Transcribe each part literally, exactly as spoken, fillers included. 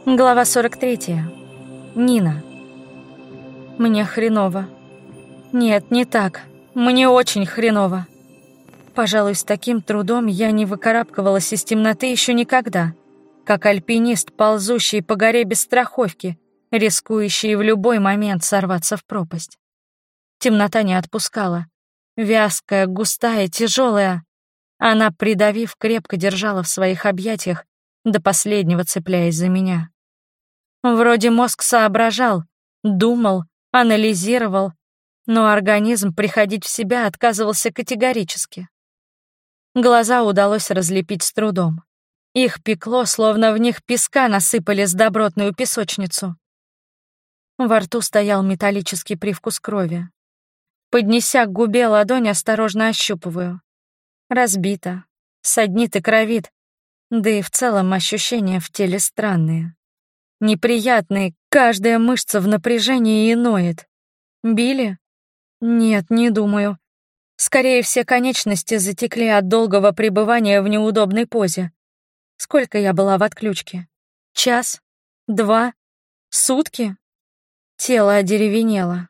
Глава сорок третья. Нина. Мне хреново. Нет, не так. Мне очень хреново. Пожалуй, с таким трудом я не выкарабкивалась из темноты еще никогда, как альпинист, ползущий по горе без страховки, рискующий в любой момент сорваться в пропасть. Темнота не отпускала. Вязкая, густая, тяжелая. Она, придавив, крепко держала в своих объятиях, до последнего цепляясь за меня. Вроде мозг соображал, думал, анализировал, но организм приходить в себя отказывался категорически. Глаза удалось разлепить с трудом. Их пекло, словно в них песка насыпали с добротную песочницу. Во рту стоял металлический привкус крови. Поднеся к губе ладонь, осторожно ощупываю. Разбито, саднит и кровит, да и в целом ощущения в теле странные. Неприятные, каждая мышца в напряжении и ноет. Били? Нет, не думаю. Скорее, все конечности затекли от долгого пребывания в неудобной позе. Сколько я была в отключке? Час? Два? Сутки? Тело одеревенело.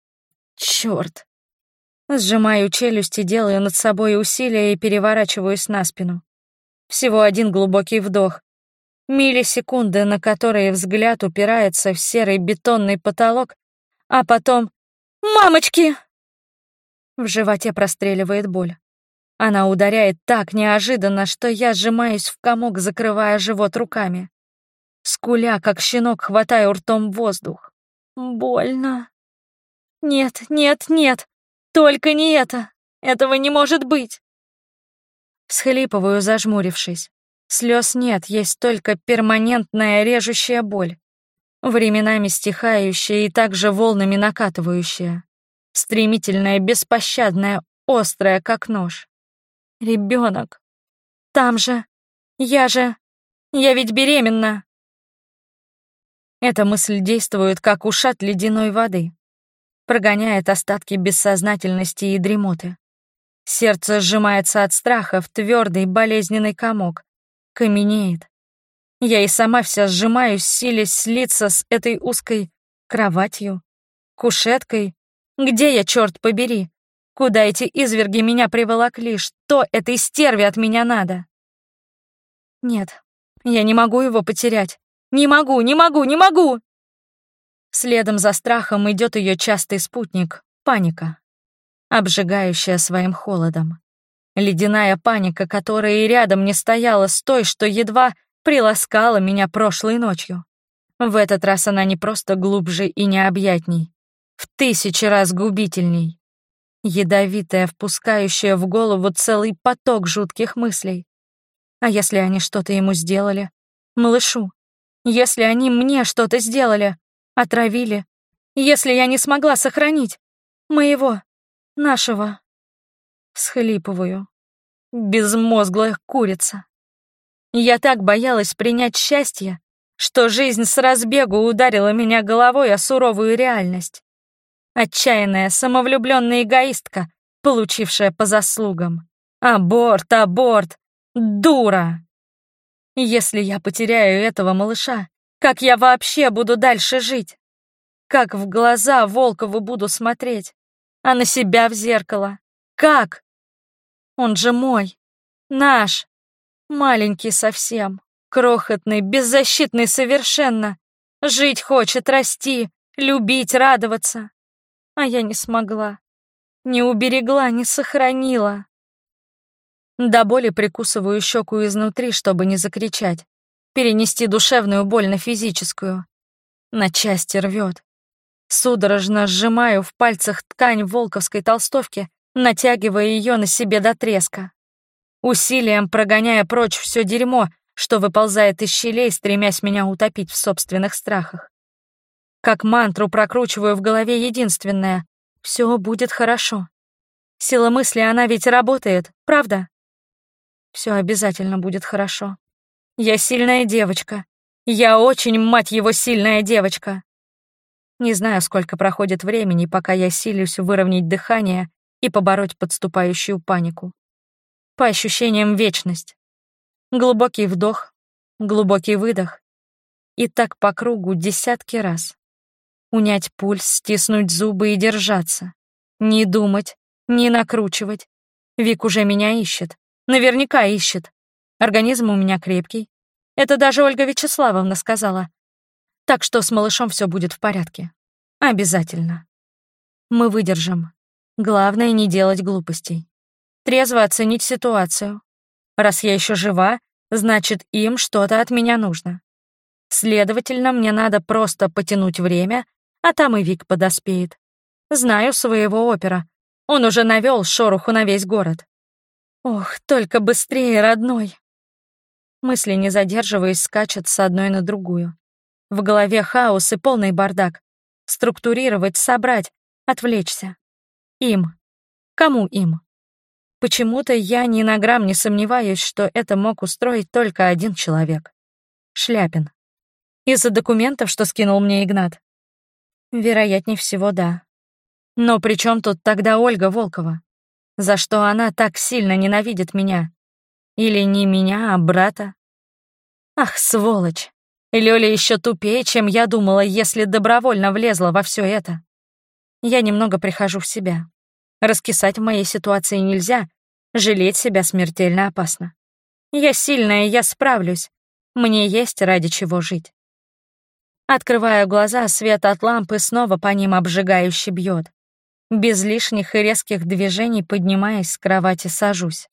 Чёрт. Сжимаю челюсти, делаю над собой усилия и переворачиваюсь на спину. Всего один глубокий вдох. Миллисекунды, на которые взгляд упирается в серый бетонный потолок, а потом «Мамочки!» В животе простреливает боль. Она ударяет так неожиданно, что я сжимаюсь в комок, закрывая живот руками. Скуля, как щенок, хватаю ртом воздух. Больно. Нет, нет, нет, только не это. Этого не может быть. Всхлипываю, зажмурившись. Слез нет, есть только перманентная режущая боль, временами стихающая и также волнами накатывающая, стремительная, беспощадная, острая, как нож. Ребенок. Там же. Я же. Я ведь беременна. Эта мысль действует, как ушат ледяной воды, прогоняет остатки бессознательности и дремоты. Сердце сжимается от страха в твердый болезненный комок. Каменеет. Я и сама вся сжимаюсь, силясь слиться с этой узкой кроватью, кушеткой. Где я, черт побери? Куда эти изверги меня приволокли? Что этой стерве от меня надо? Нет, я не могу его потерять. Не могу, не могу, не могу! Следом за страхом идет ее частый спутник — паника, обжигающая своим холодом. Ледяная паника, которая и рядом не стояла с той, что едва приласкала меня прошлой ночью. В этот раз она не просто глубже и необъятней, в тысячи раз губительней. Ядовитая, впускающая в голову целый поток жутких мыслей. А если они что-то ему сделали? Малышу. Если они мне что-то сделали? Отравили? Если я не смогла сохранить? Моего? Нашего? Всхлипываю. Безмозглая курица. Я так боялась принять счастье, что жизнь с разбегу ударила меня головой о суровую реальность. Отчаянная, самовлюбленная эгоистка, получившая по заслугам. Аборт, аборт, дура. Если я потеряю этого малыша, как я вообще буду дальше жить? Как в глаза Волкову буду смотреть? А на себя в зеркало? Как? Он же мой, наш, маленький совсем, крохотный, беззащитный совершенно. Жить хочет, расти, любить, радоваться. А я не смогла, не уберегла, не сохранила. До боли прикусываю щеку изнутри, чтобы не закричать, перенести душевную боль на физическую. На части рвет. Судорожно сжимаю в пальцах ткань волковской толстовки, натягивая ее на себе до треска. Усилием прогоняя прочь все дерьмо, что выползает из щелей, стремясь меня утопить в собственных страхах. Как мантру прокручиваю в голове единственное — все будет хорошо. Сила мысли, она ведь работает, правда? Все обязательно будет хорошо. Я сильная девочка. Я очень, мать его, сильная девочка. Не знаю, сколько проходит времени, пока я силюсь выровнять дыхание и побороть подступающую панику. По ощущениям, вечность. Глубокий вдох, глубокий выдох. И так по кругу десятки раз. Унять пульс, стиснуть зубы и держаться. Не думать, не накручивать. Вик уже меня ищет. Наверняка ищет. Организм у меня крепкий. Это даже Ольга Вячеславовна сказала. Так что с малышом все будет в порядке. Обязательно. Мы выдержим. Главное, не делать глупостей. Трезво оценить ситуацию. Раз я еще жива, значит, им что-то от меня нужно. Следовательно, мне надо просто потянуть время, а там и Вик подоспеет. Знаю своего опера. Он уже навел шороху на весь город. Ох, только быстрее, родной. Мысли, не задерживаясь, скачут с одной на другую. В голове хаос и полный бардак. Структурировать, собрать, отвлечься. Им. Кому им? Почему-то я ни на грамм не сомневаюсь, что это мог устроить только один человек. Шляпин. Из-за документов, что скинул мне Игнат? Вероятнее всего, да. Но при чем тут тогда Ольга Волкова? За что она так сильно ненавидит меня? Или не меня, а брата? Ах, сволочь! Лёля еще тупее, чем я думала, если добровольно влезла во все это. Я немного прихожу в себя. Раскисать в моей ситуации нельзя, жалеть себя смертельно опасно. Я сильная, я справлюсь. Мне есть ради чего жить. Открываю глаза, свет от лампы снова по ним обжигающе бьет. Без лишних и резких движений, поднимаясь с кровати, сажусь.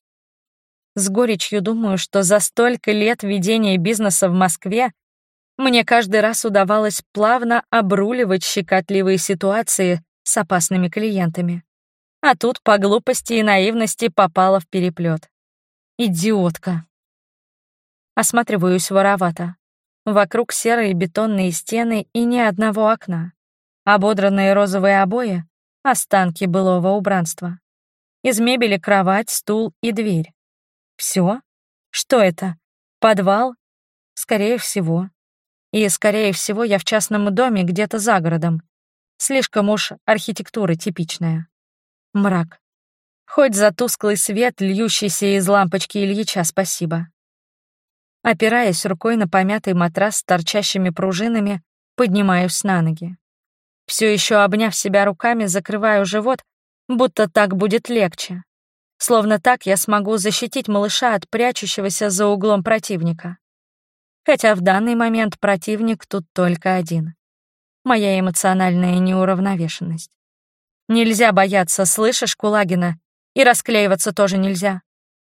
С горечью думаю, что за столько лет ведения бизнеса в Москве мне каждый раз удавалось плавно обруливать щекотливые ситуации с опасными клиентами. А тут по глупости и наивности попала в переплет. Идиотка. Осматриваюсь воровато. Вокруг серые бетонные стены и ни одного окна. Ободранные розовые обои — останки былого убранства. Из мебели кровать, стул и дверь. Все? Что это? Подвал? Скорее всего. И, скорее всего, я в частном доме где-то за городом. Слишком уж архитектура типичная. Мрак. Хоть за тусклый свет, льющийся из лампочки Ильича, спасибо. Опираясь рукой на помятый матрас с торчащими пружинами, поднимаюсь на ноги. Все еще обняв себя руками, закрываю живот, будто так будет легче. Словно так я смогу защитить малыша от прячущегося за углом противника. Хотя в данный момент противник тут только один. Моя эмоциональная неуравновешенность. Нельзя бояться, слышишь, Кулагина? И расклеиваться тоже нельзя.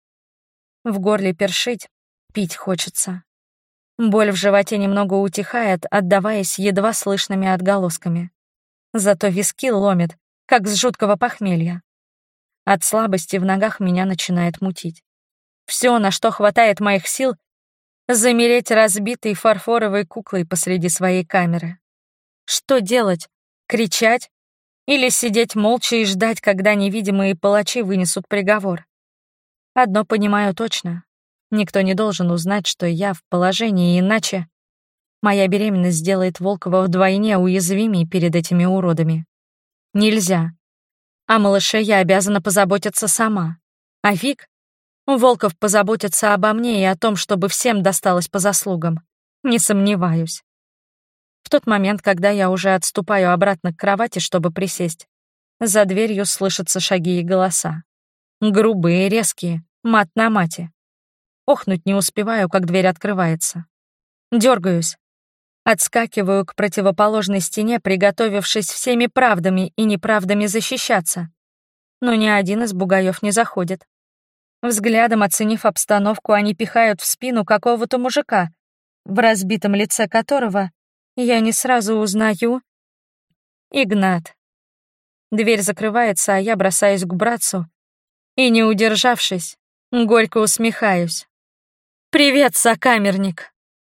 В горле першить, пить хочется. Боль в животе немного утихает, отдаваясь едва слышными отголосками. Зато виски ломит, как с жуткого похмелья. От слабости в ногах меня начинает мутить. Все, на что хватает моих сил, замереть разбитой фарфоровой куклой посреди своей камеры. Что делать? Кричать? Или сидеть молча и ждать, когда невидимые палачи вынесут приговор? Одно понимаю точно. Никто не должен узнать, что я в положении, иначе моя беременность сделает Волкова вдвойне уязвимее перед этими уродами. Нельзя. О малыше я обязана позаботиться сама. А Вик? Волков позаботится обо мне и о том, чтобы всем досталось по заслугам. Не сомневаюсь. В тот момент, когда я уже отступаю обратно к кровати, чтобы присесть, за дверью слышатся шаги и голоса. Грубые, резкие, мат на мате. Охнуть не успеваю, как дверь открывается. Дергаюсь. Отскакиваю к противоположной стене, приготовившись всеми правдами и неправдами защищаться. Но ни один из бугаев не заходит. Взглядом оценив обстановку, они пихают в спину какого-то мужика, в разбитом лице которого я не сразу узнаю Игнат. Дверь закрывается, а я бросаюсь к братцу и, не удержавшись, горько усмехаюсь. «Привет, сокамерник!»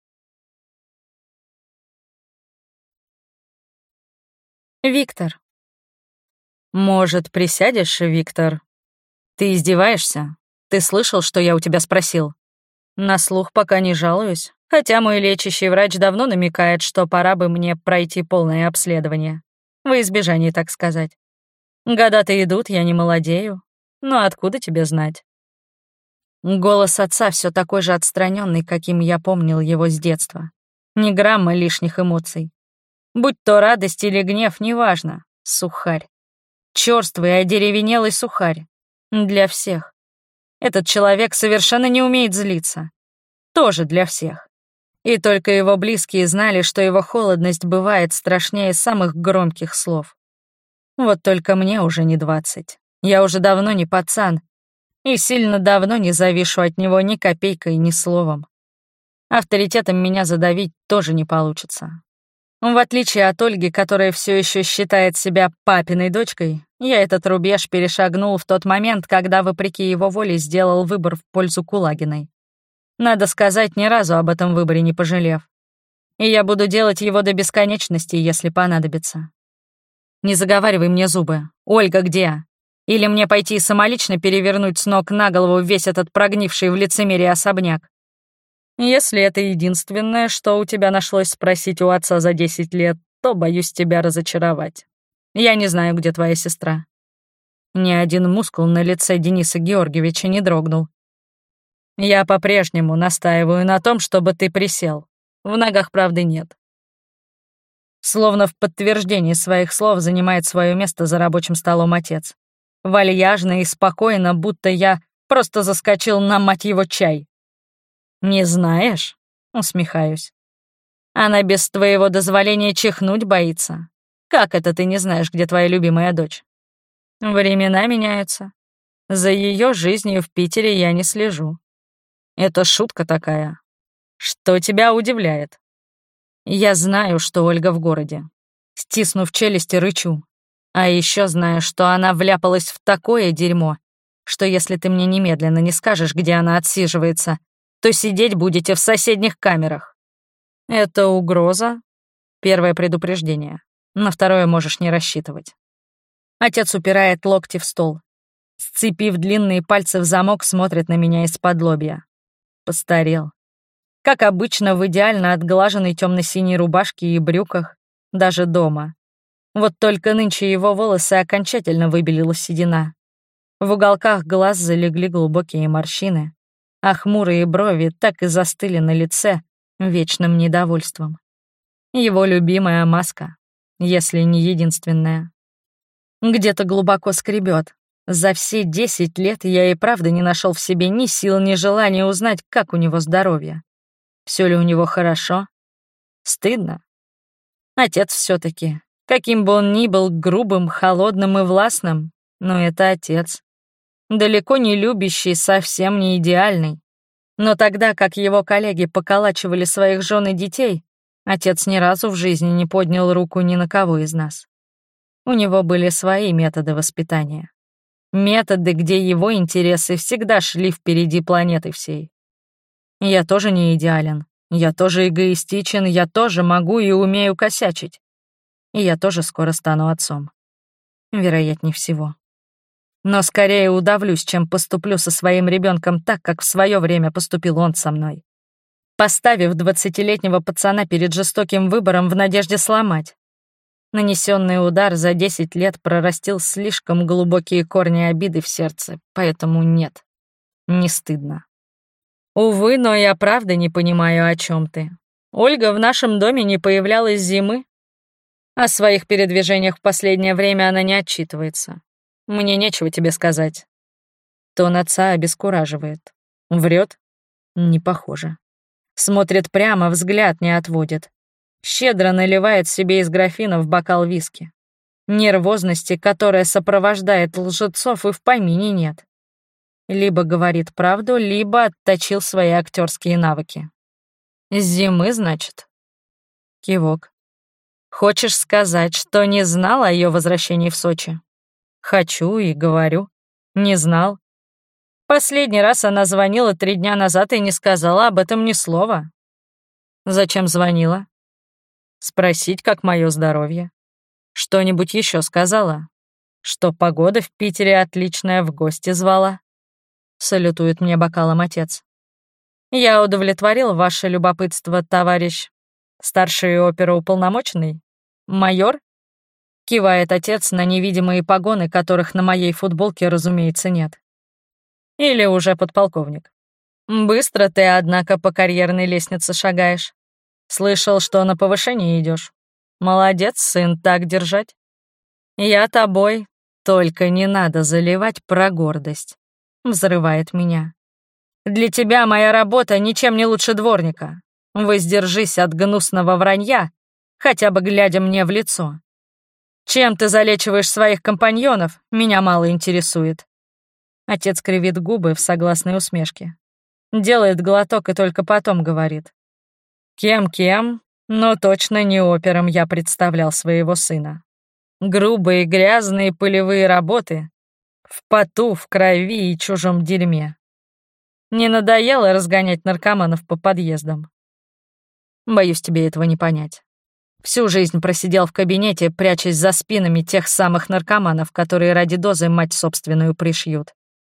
Виктор. «Может, присядешь, Виктор? Ты издеваешься? Ты слышал, что я у тебя спросил? На слух пока не жалуюсь, хотя мой лечащий врач давно намекает, что пора бы мне пройти полное обследование. Во избежание, так сказать. Года-то идут, я не молодею. Но откуда тебе знать?» Голос отца все такой же отстраненный, каким я помнил его с детства. Ни грамма лишних эмоций. Будь то радость или гнев, неважно. Сухарь. Чёрствый, одеревенелый сухарь. Для всех. Этот человек совершенно не умеет злиться. Тоже для всех. И только его близкие знали, что его холодность бывает страшнее самых громких слов. Вот только мне уже не двадцать. Я уже давно не пацан. И сильно давно не завишу от него ни копейкой, ни словом. Авторитетом меня задавить тоже не получится. В отличие от Ольги, которая все еще считает себя папиной дочкой, я этот рубеж перешагнул в тот момент, когда, вопреки его воле, сделал выбор в пользу Кулагиной. Надо сказать, ни разу об этом выборе не пожалев. И я буду делать его до бесконечности, если понадобится. Не заговаривай мне зубы. Ольга где? Или мне пойти самолично перевернуть с ног на голову весь этот прогнивший в лицемерии особняк? Если это единственное, что у тебя нашлось спросить у отца за десять лет, то боюсь тебя разочаровать. Я не знаю, где твоя сестра». Ни один мускул на лице Дениса Георгиевича не дрогнул. «Я по-прежнему настаиваю на том, чтобы ты присел. В ногах правды нет». Словно в подтверждении своих слов занимает свое место за рабочим столом отец. Вальяжно и спокойно, будто я просто заскочил на, мать его, чай. «Не знаешь?» — усмехаюсь. «Она без твоего дозволения чихнуть боится. Как это ты не знаешь, где твоя любимая дочь?» «Времена меняются. За ее жизнью в Питере я не слежу. Это шутка такая. Что тебя удивляет?» «Я знаю, что Ольга в городе. Стиснув челюсти, рычу. А еще знаю, что она вляпалась в такое дерьмо, что если ты мне немедленно не скажешь, где она отсиживается, то сидеть будете в соседних камерах. Это угроза. Первое предупреждение. На второе можешь не рассчитывать». Отец упирает локти в стол. Сцепив длинные пальцы в замок, смотрит на меня из-под лобья. Постарел. Как обычно, в идеально отглаженной темно-синей рубашке и брюках, даже дома. Вот только нынче его волосы окончательно выбелила седина. В уголках глаз залегли глубокие морщины, а хмурые брови так и застыли на лице вечным недовольством. Его любимая маска, если не единственная. Где-то глубоко скребет. За все десять лет я и правда не нашел в себе ни сил, ни желания узнать, как у него здоровье. Все ли у него хорошо? Стыдно. Отец все-таки. Каким бы он ни был грубым, холодным и властным, но это отец. Далеко не любящий, совсем не идеальный. Но тогда, как его коллеги поколачивали своих жен и детей, отец ни разу в жизни не поднял руку ни на кого из нас. У него были свои методы воспитания. Методы, где его интересы всегда шли впереди планеты всей. Я тоже не идеален. Я тоже эгоистичен, я тоже могу и умею косячить. И я тоже скоро стану отцом. Вероятнее всего. Но скорее удавлюсь, чем поступлю со своим ребенком так, как в свое время поступил он со мной. Поставив двадцатилетнего пацана перед жестоким выбором в надежде сломать. Нанесенный удар за десять лет прорастил слишком глубокие корни обиды в сердце, поэтому нет, не стыдно. Увы, но я правда не понимаю, о чем ты. Ольга в нашем доме не появлялась с зимы. О своих передвижениях в последнее время она не отчитывается. Мне нечего тебе сказать. Тон отца обескураживает. Врет? Не похоже. Смотрит прямо, взгляд не отводит. Щедро наливает себе из графина в бокал виски. Нервозности, которая сопровождает лжецов, и в помине нет. Либо говорит правду, либо отточил свои актерские навыки. С зимы, значит? Кивок. Хочешь сказать, что не знал о ее возвращении в Сочи? Хочу и говорю. Не знал. Последний раз она звонила три дня назад и не сказала об этом ни слова. Зачем звонила? Спросить, как мое здоровье. Что-нибудь еще сказала? Что погода в Питере отличная, в гости звала? Салютует мне бокалом отец. Я удовлетворил ваше любопытство, товарищ. Старший оперуполномоченный? Майор? Кивает отец на невидимые погоны, которых на моей футболке, разумеется, нет. Или уже подполковник. Быстро ты, однако, по карьерной лестнице шагаешь. Слышал, что на повышение идешь. Молодец, сын, так держать. Я тобой, только не надо заливать про гордость. Взрывает меня. Для тебя моя работа ничем не лучше дворника. Воздержись от гнусного вранья, хотя бы глядя мне в лицо. Чем ты залечиваешь своих компаньонов, меня мало интересует. Отец кривит губы в согласной усмешке. Делает глоток и только потом говорит. Кем-кем, но точно не опером я представлял своего сына. Грубые, грязные полевые работы в поту, в крови и чужом дерьме. Не надоело разгонять наркоманов по подъездам? Боюсь тебе этого не понять. Всю жизнь просидел в кабинете, прячась за спинами тех самых наркоманов, которые ради дозы мать собственную пришьют.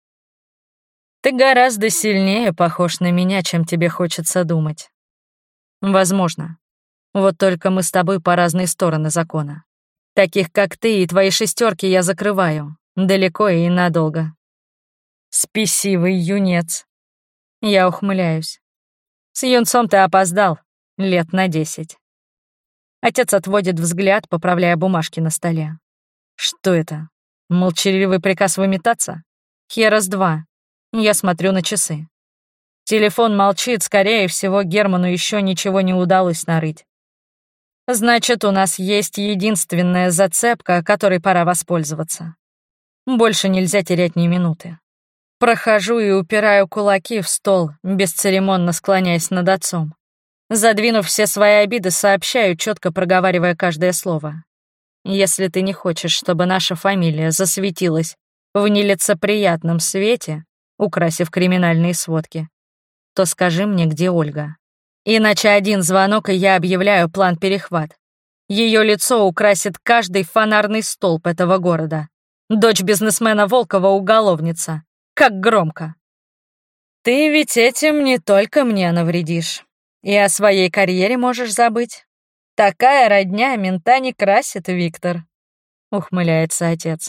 Ты гораздо сильнее похож на меня, чем тебе хочется думать. Возможно. Вот только мы с тобой по разные стороны закона. Таких, как ты и твои шестерки, я закрываю. Далеко и надолго. Спесивый юнец. Я ухмыляюсь. С юнцом ты опоздал. Лет на десять. Отец отводит взгляд, поправляя бумажки на столе. Что это? Молчаливый приказ выметаться? Херас два. Я смотрю на часы. Телефон молчит, скорее всего, Герману еще ничего не удалось нарыть. Значит, у нас есть единственная зацепка, которой пора воспользоваться. Больше нельзя терять ни минуты. Прохожу и упираю кулаки в стол, бесцеремонно склоняясь над отцом. Задвинув все свои обиды, сообщаю, четко проговаривая каждое слово. Если ты не хочешь, чтобы наша фамилия засветилась в нелицеприятном свете, украсив криминальные сводки, то скажи мне, где Ольга. Иначе один звонок, и я объявляю план-перехват. Ее лицо украсит каждый фонарный столб этого города. Дочь бизнесмена Волкова — уголовница. Как громко. Ты ведь этим не только мне навредишь. И о своей карьере можешь забыть. Такая родня мента не красит, Виктор. Ухмыляется отец.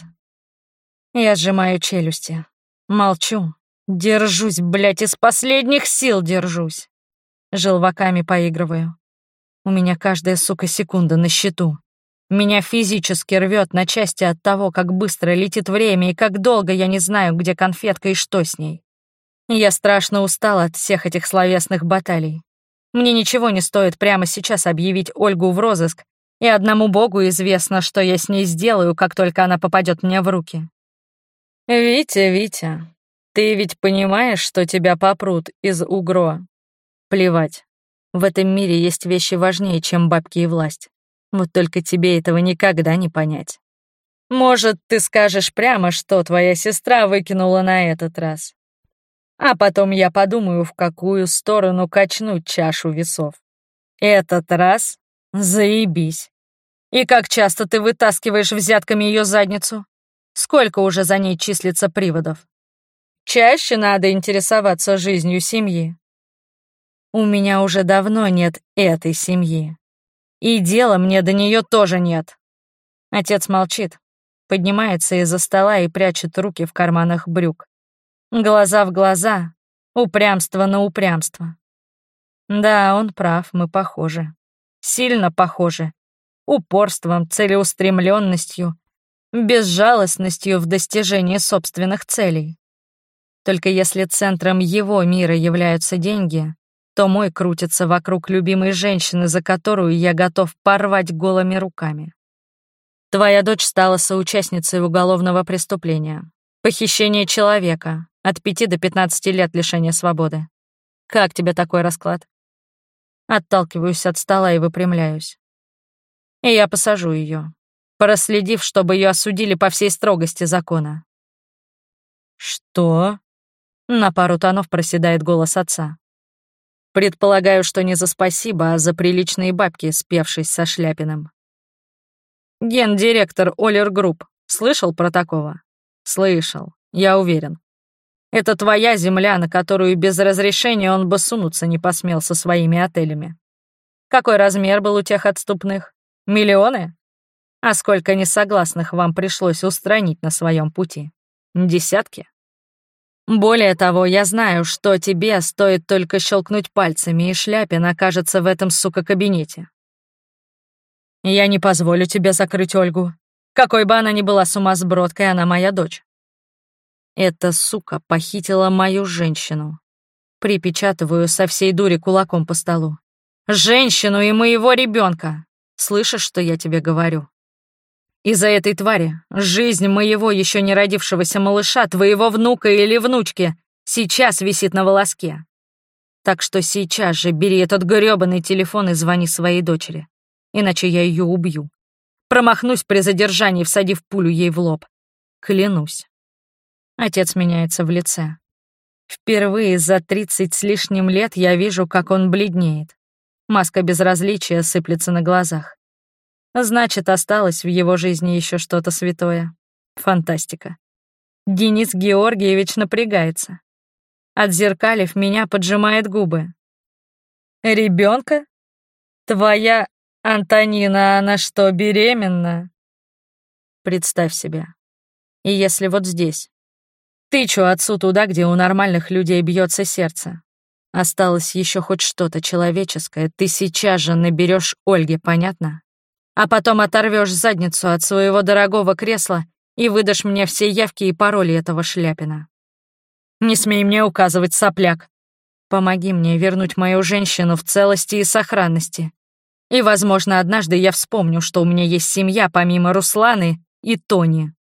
Я сжимаю челюсти. Молчу. Держусь, блядь, из последних сил держусь. Желваками поигрываю. У меня каждая, сука, секунда на счету. Меня физически рвет на части от того, как быстро летит время и как долго я не знаю, где конфетка и что с ней. Я страшно устала от всех этих словесных баталий. Мне ничего не стоит прямо сейчас объявить Ольгу в розыск, и одному богу известно, что я с ней сделаю, как только она попадет мне в руки. «Витя, Витя, ты ведь понимаешь, что тебя попрут из УГРО?» Плевать. В этом мире есть вещи важнее, чем бабки и власть. Вот только тебе этого никогда не понять. Может, ты скажешь прямо, что твоя сестра выкинула на этот раз. А потом я подумаю, в какую сторону качнуть чашу весов. Этот раз заебись. И как часто ты вытаскиваешь взятками ее задницу? Сколько уже за ней числится приводов? Чаще надо интересоваться жизнью семьи. У меня уже давно нет этой семьи. И дела мне до нее тоже нет. Отец молчит, поднимается из-за стола и прячет руки в карманах брюк. Глаза в глаза, упрямство на упрямство. Да, он прав, мы похожи. Сильно похожи. Упорством, целеустремленностью, безжалостностью в достижении собственных целей. Только если центром его мира являются деньги, то мой крутится вокруг любимой женщины, за которую я готов порвать голыми руками. Твоя дочь стала соучастницей уголовного преступления. Похищение человека. От пяти до пятнадцати лет лишения свободы. Как тебе такой расклад? Отталкиваюсь от стола и выпрямляюсь. И я посажу ее, проследив, чтобы ее осудили по всей строгости закона. Что? На пару тонов проседает голос отца. Предполагаю, что не за спасибо, а за приличные бабки, спевшись со Шляпиным. Гендиректор Олер Групп. Слышал про такого? Слышал, я уверен. Это твоя земля, на которую без разрешения он бы сунуться не посмел со своими отелями. Какой размер был у тех отступных? Миллионы? А сколько несогласных вам пришлось устранить на своем пути? Десятки? Более того, я знаю, что тебе стоит только щелкнуть пальцами, и Шляпин окажется в этом, сука, кабинете. Я не позволю тебе закрыть Ольгу. Какой бы она ни была сумасбродкой, она моя дочь. Эта сука похитила мою женщину. Припечатываю со всей дури кулаком по столу. Женщину и моего ребенка. Слышишь, что я тебе говорю? Из-за этой твари жизнь моего еще не родившегося малыша, твоего внука или внучки, сейчас висит на волоске. Так что сейчас же бери этот грёбаный телефон и звони своей дочери. Иначе я ее убью. Промахнусь при задержании, всадив пулю ей в лоб. Клянусь. Отец меняется в лице. Впервые за тридцать с лишним лет я вижу, как он бледнеет. Маска безразличия сыплется на глазах. Значит, осталось в его жизни еще что-то святое. Фантастика. Денис Георгиевич напрягается. Отзеркалив меня, поджимает губы. Ребенка? Твоя Антонина, она что, беременна? Представь себе. И если вот здесь. Тычу отцу туда, где у нормальных людей бьется сердце. Осталось еще хоть что-то человеческое, ты сейчас же наберешь Ольге, понятно? А потом оторвешь задницу от своего дорогого кресла и выдашь мне все явки и пароли этого Шляпина. Не смей мне указывать, сопляк. Помоги мне вернуть мою женщину в целости и сохранности. И, возможно, однажды я вспомню, что у меня есть семья помимо Русланы и Тони.